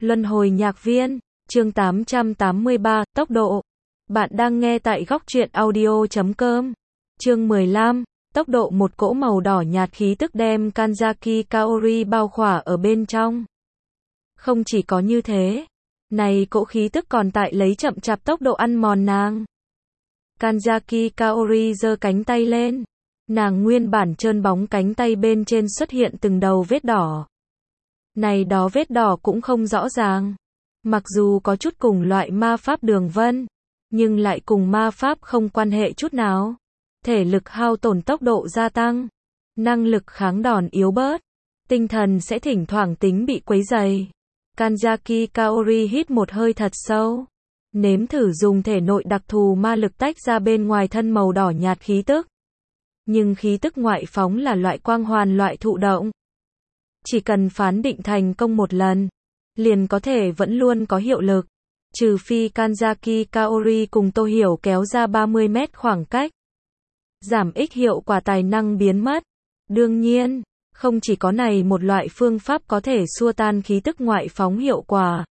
Luân hồi nhạc viên, chương 883, tốc độ. Bạn đang nghe tại góc truyện audio.com. Chương 15, tốc độ. Một cỗ màu đỏ nhạt khí tức đem Kanzaki Kaori bao khỏa ở bên trong. Không chỉ có như thế, này cỗ khí tức còn tại lấy chậm chạp tốc độ ăn mòn nàng. Kanzaki Kaori giơ cánh tay lên. Nàng nguyên bản trơn bóng cánh tay bên trên xuất hiện từng đầu vết đỏ. Này đó vết đỏ cũng không rõ ràng. Mặc dù có chút cùng loại ma pháp đường vân, nhưng lại cùng ma pháp không quan hệ chút nào. Thể lực hao tổn tốc độ gia tăng, năng lực kháng đòn yếu bớt, tinh thần sẽ thỉnh thoảng tính bị quấy rầy. Kanzaki Kaori hít một hơi thật sâu, nếm thử dùng thể nội đặc thù ma lực tách ra bên ngoài thân màu đỏ nhạt khí tức. Nhưng khí tức ngoại phóng là loại quang hoàn, loại thụ động. Chỉ cần phán định thành công một lần, liền có thể vẫn luôn có hiệu lực. Trừ phi Kanzaki Kaori cùng Tô Hiểu kéo ra 30 mét khoảng cách. Giảm ích hiệu quả tài năng biến mất. Đương nhiên, không chỉ có này một loại phương pháp có thể xua tan khí tức ngoại phóng hiệu quả.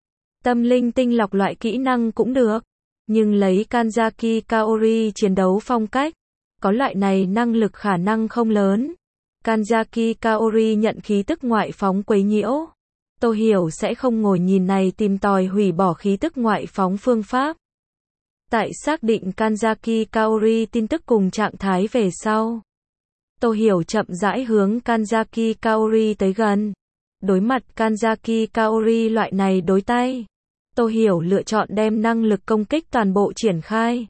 Tâm linh tinh lọc loại kỹ năng cũng được. Nhưng lấy Kanzaki Kaori chiến đấu phong cách, có loại này năng lực khả năng không lớn. Kanzaki Kaori nhận khí tức ngoại phóng quấy nhiễu. Tô Hiểu sẽ không ngồi nhìn này tìm tòi hủy bỏ khí tức ngoại phóng phương pháp. Tại xác định Kanzaki Kaori tin tức cùng trạng thái về sau, Tô Hiểu chậm rãi hướng Kanzaki Kaori tới gần. Đối mặt Kanzaki Kaori loại này đối tay, Tô Hiểu lựa chọn đem năng lực công kích toàn bộ triển khai.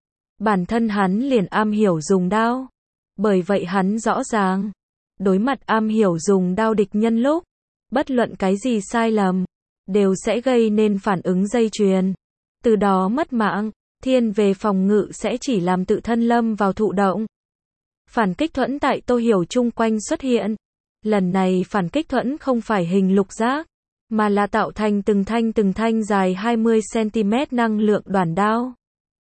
Bản thân hắn liền am hiểu dùng đao. Bởi vậy hắn rõ ràng, đối mặt am hiểu dùng đao địch nhân lúc, bất luận cái gì sai lầm, đều sẽ gây nên phản ứng dây chuyền. Từ đó mất mạng, thiên về phòng ngự sẽ chỉ làm tự thân lâm vào thụ động. Phản kích thuẫn tại Tô Hiểu chung quanh xuất hiện. Lần này phản kích thuẫn không phải hình lục giác, mà là tạo thành từng thanh dài 20cm năng lượng đoản đao.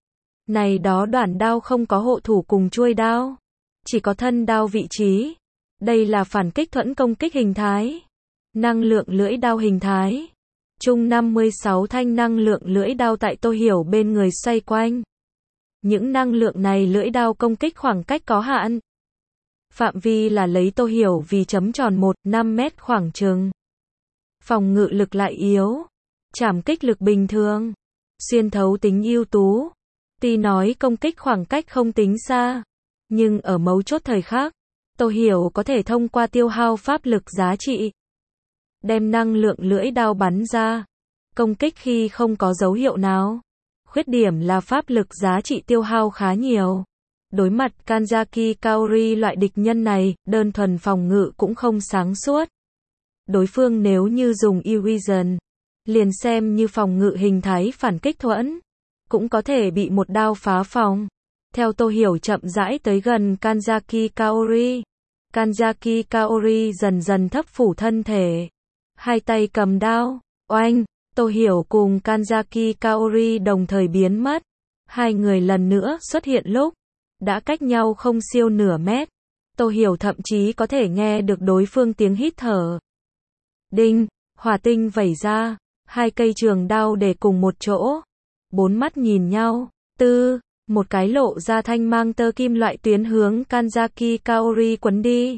Này đó đoản đao không có hộ thủ cùng chuôi đao, chỉ có thân đao vị trí. Đây là phản kích thuẫn công kích hình thái. Năng lượng lưỡi đao hình thái. Chung 56 thanh năng lượng lưỡi đao tại Tô Hiểu bên người xoay quanh. Những năng lượng này lưỡi đao công kích khoảng cách có hạn. Phạm vi là lấy Tô Hiểu vì chấm tròn 1-5 mét khoảng chừng. Phòng ngự lực lại yếu. Trảm kích lực bình thường. Xuyên thấu tính ưu tú. Tuy nói công kích khoảng cách không tính xa, nhưng ở mấu chốt thời khắc, Tô Hiểu có thể thông qua tiêu hao pháp lực giá trị, đem năng lượng lưỡi đao bắn ra. Công kích khi không có dấu hiệu nào. Khuyết điểm là pháp lực giá trị tiêu hao khá nhiều. Đối mặt Kanzaki Kaori loại địch nhân này, đơn thuần phòng ngự cũng không sáng suốt. Đối phương nếu như dùng Illusion, liền xem như phòng ngự hình thái phản kích thuẫn, cũng có thể bị một đao phá phòng. Theo Tô Hiểu chậm rãi tới gần Kanzaki Kaori, Kanzaki Kaori dần dần thấp phủ thân thể. Hai tay cầm đao, oanh, Tô Hiểu cùng Kanzaki Kaori đồng thời biến mất. Hai người lần nữa xuất hiện lúc, đã cách nhau không siêu nửa mét. Tô Hiểu thậm chí có thể nghe được đối phương tiếng hít thở. Đinh, hỏa tinh vẩy ra, hai cây trường đao để cùng một chỗ. Bốn mắt nhìn nhau, một cái lộ ra thanh mang tơ kim loại tuyến hướng Kanzaki Kaori quấn đi.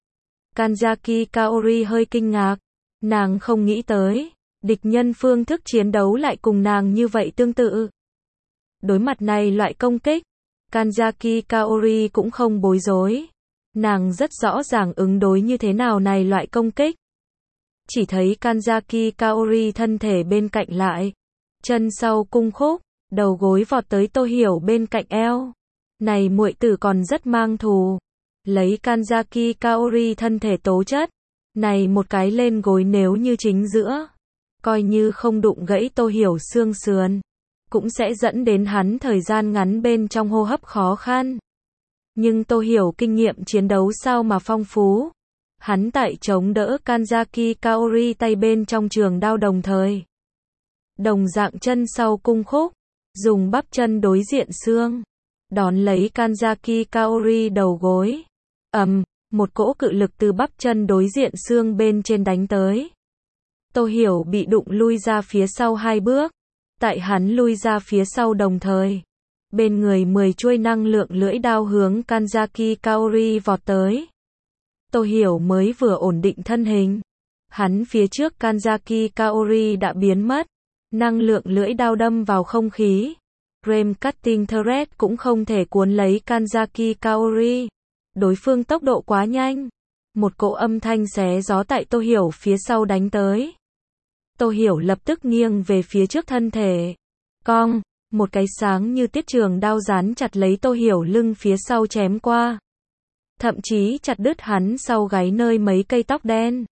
Kanzaki Kaori hơi kinh ngạc, nàng không nghĩ tới, địch nhân phương thức chiến đấu lại cùng nàng như vậy tương tự. Đối mặt này loại công kích, Kanzaki Kaori cũng không bối rối. Nàng rất rõ ràng ứng đối như thế nào này loại công kích. Chỉ thấy Kanzaki Kaori thân thể bên cạnh lại, chân sau cung khúc, đầu gối vọt tới Tô Hiểu bên cạnh eo. Này muội tử còn rất mang thù. Lấy Kanzaki Kaori thân thể tố chất, này một cái lên gối nếu như chính giữa, coi như không đụng gãy Tô Hiểu xương sườn, cũng sẽ dẫn đến hắn thời gian ngắn bên trong hô hấp khó khăn. Nhưng Tô Hiểu kinh nghiệm chiến đấu sao mà phong phú. Hắn tại chống đỡ Kanzaki Kaori tay bên trong trường đao đồng thời. Đồng dạng chân sau cung khúc, dùng bắp chân đối diện xương, đón lấy Kanzaki Kaori đầu gối. Một cỗ cự lực từ bắp chân đối diện xương bên trên đánh tới. Tô Hiểu bị đụng lui ra phía sau 2 bước. Tại hắn lui ra phía sau đồng thời, bên người 10 chuôi năng lượng lưỡi đao hướng Kanzaki Kaori vọt tới. Tô Hiểu mới vừa ổn định thân hình, hắn phía trước Kanzaki Kaori đã biến mất, năng lượng lưỡi đao đâm vào không khí. Flame Cutting Thread cũng không thể cuốn lấy Kanzaki Kaori. Đối phương tốc độ quá nhanh. Một cỗ âm thanh xé gió tại Tô Hiểu phía sau đánh tới. Tô Hiểu lập tức nghiêng về phía trước thân thể. Cong, một cái sáng như tiết trường đao dán chặt lấy Tô Hiểu lưng phía sau chém qua. Thậm chí chặt đứt hắn sau gáy nơi mấy cây tóc đen.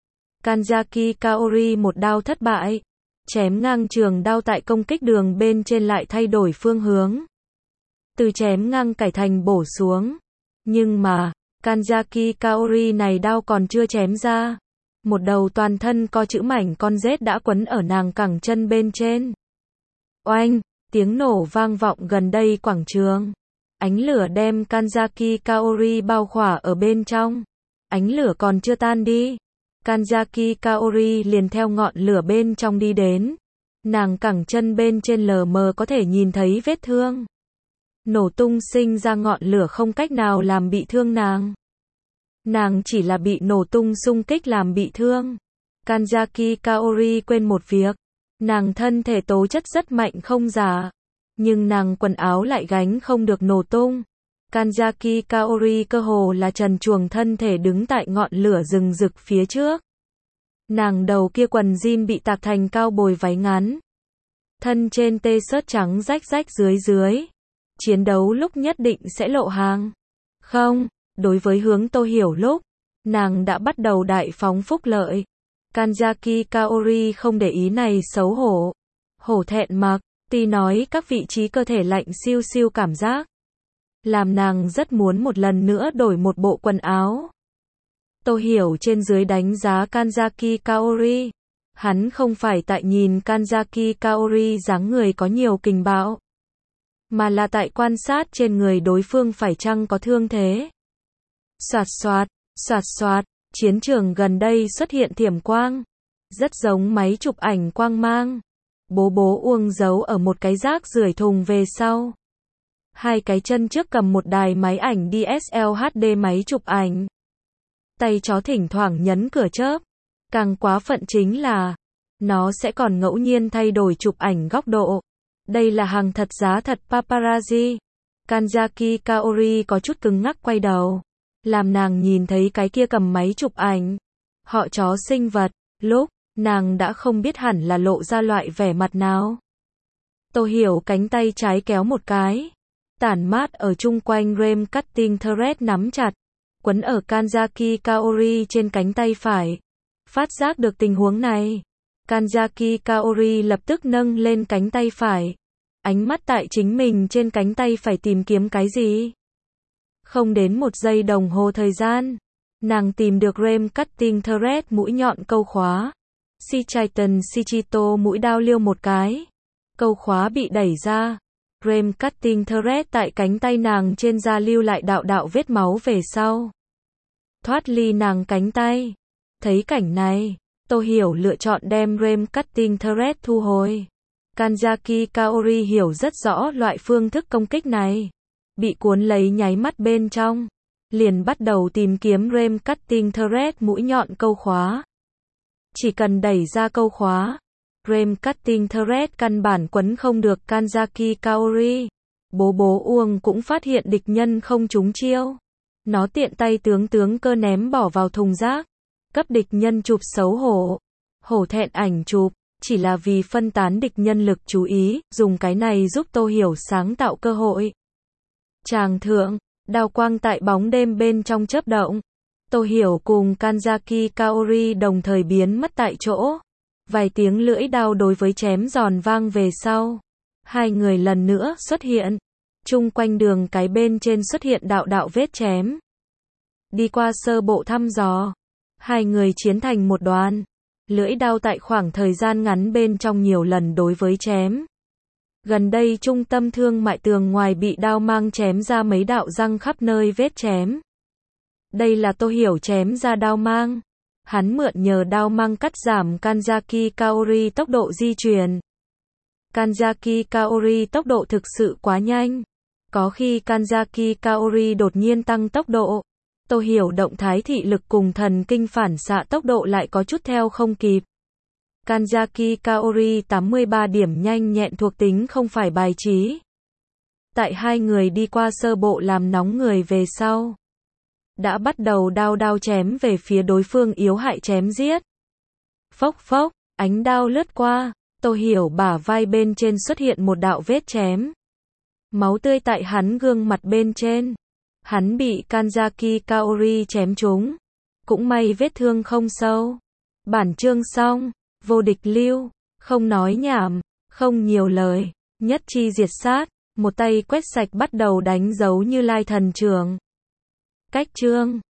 Kanzaki Kaori một đao thất bại. Chém ngang trường đao tại công kích đường bên trên lại thay đổi phương hướng. Từ chém ngang cải thành bổ xuống. Nhưng mà, Kanzaki Kaori này đao còn chưa chém ra. Một đầu toàn thân co chữ mảnh con rết đã quấn ở nàng cẳng chân bên trên. Oanh, tiếng nổ vang vọng gần đây quảng trường. Ánh lửa đem Kanzaki Kaori bao khỏa ở bên trong. Ánh lửa còn chưa tan đi. Kanzaki Kaori liền theo ngọn lửa bên trong đi đến. Nàng cẳng chân bên trên lờ mờ có thể nhìn thấy vết thương. Nổ tung sinh ra ngọn lửa không cách nào làm bị thương nàng. Nàng chỉ là bị nổ tung xung kích làm bị thương. Kanzaki Kaori quên một việc. Nàng thân thể tố chất rất mạnh không giả. Nhưng nàng quần áo lại gánh không được nổ tung. Kanzaki Kaori cơ hồ là trần truồng thân thể đứng tại ngọn lửa rừng rực phía trước. Nàng đầu kia quần jean bị tạc thành cao bồi váy ngắn. Thân trên t-shirt trắng rách rách dưới. Chiến đấu lúc nhất định sẽ lộ hàng. Không, đối với hướng Tô Hiểu lúc, nàng đã bắt đầu đại phóng phúc lợi. Kanzaki Kaori không để ý này xấu hổ. Hổ thẹn mặc, tuy nói các vị trí cơ thể lạnh siêu siêu cảm giác. Làm nàng rất muốn một lần nữa đổi một bộ quần áo. Tô Hiểu trên dưới đánh giá Kanzaki Kaori. Hắn không phải tại nhìn Kanzaki Kaori dáng người có nhiều kình bạo, mà là tại quan sát trên người đối phương phải chăng có thương thế. Xoạt xoạt, chiến trường gần đây xuất hiện thiểm quang. Rất giống máy chụp ảnh quang mang. Bố uông giấu ở một cái rác rưởi thùng về sau. Hai cái chân trước cầm một đài máy ảnh DSLR HD máy chụp ảnh. Tay chó thỉnh thoảng nhấn cửa chớp. Càng quá phận chính là, nó sẽ còn ngẫu nhiên thay đổi chụp ảnh góc độ. Đây là hàng thật giá thật paparazzi. Kanzaki Kaori có chút cứng ngắc quay đầu. Làm nàng nhìn thấy cái kia cầm máy chụp ảnh. Họ chó sinh vật. Lúc, nàng đã không biết hẳn là lộ ra loại vẻ mặt nào. Tô Hiểu cánh tay trái kéo một cái. Tản mát ở chung quanh Flame Cutting Thread nắm chặt. Quấn ở Kanzaki Kaori trên cánh tay phải. Phát giác được tình huống này. Kanzaki Kaori lập tức nâng lên cánh tay phải. Ánh mắt tại chính mình trên cánh tay phải tìm kiếm cái gì. Không đến 1 giây đồng hồ thời gian. Nàng tìm được Flame Cutting Thread mũi nhọn câu khóa. Shichitan Shichito mũi đao liêu một cái. Câu khóa bị đẩy ra. Flame Cutting Thread tại cánh tay nàng trên da lưu lại đạo vết máu về sau. Thoát ly nàng cánh tay. Thấy cảnh này, Tô Hiểu lựa chọn đem Flame Cutting Thread thu hồi. Kanzaki Kaori hiểu rất rõ loại phương thức công kích này. Bị cuốn lấy nháy mắt bên trong. Liền bắt đầu tìm kiếm Flame Cutting Thread mũi nhọn câu khóa. Chỉ cần đẩy ra câu khóa, Flame Cutting Thread căn bản quấn không được Kanzaki Kaori. Bố uông cũng phát hiện địch nhân không trúng chiêu. Nó tiện tay tướng cơ ném bỏ vào thùng rác. Cấp địch nhân chụp xấu hổ. Hổ thẹn ảnh chụp, chỉ là vì phân tán địch nhân lực chú ý, dùng cái này giúp Tô Hiểu sáng tạo cơ hội. Tràng thượng, đao quang tại bóng đêm bên trong chớp động. Tô Hiểu cùng Kanzaki Kaori đồng thời biến mất tại chỗ. Vài tiếng lưỡi đao đối với chém giòn vang về sau. Hai người lần nữa xuất hiện. Chung quanh đường cái bên trên xuất hiện đạo vết chém. Đi qua sơ bộ thăm dò. Hai người chiến thành một đoàn. Lưỡi đao tại khoảng thời gian ngắn bên trong nhiều lần đối với chém. Gần đây trung tâm thương mại tường ngoài bị đao mang chém ra mấy đạo răng khắp nơi vết chém. Đây là Tô Hiểu chém ra đao mang. Hắn mượn nhờ đao măng cắt giảm Kanzaki Kaori tốc độ di chuyển. Kanzaki Kaori tốc độ thực sự quá nhanh. Có khi Kanzaki Kaori đột nhiên tăng tốc độ. Tô Hiểu động thái thị lực cùng thần kinh phản xạ tốc độ lại có chút theo không kịp. Kanzaki Kaori 83 điểm nhanh nhẹn thuộc tính không phải bài trí. Tại hai người đi qua sơ bộ làm nóng người về sau, đã bắt đầu đao chém về phía đối phương yếu hại chém giết. Phốc phốc, ánh đao lướt qua, Tô Hiểu bả vai bên trên xuất hiện một đạo vết chém. Máu tươi tại hắn gương mặt bên trên. Hắn bị Kanzaki Kaori chém trúng. Cũng may vết thương không sâu. Bản chương xong, vô địch lưu, không nói nhảm, không nhiều lời, nhất chi diệt sát, một tay quét sạch bắt đầu đánh dấu Như Lai thần trưởng. Cách chương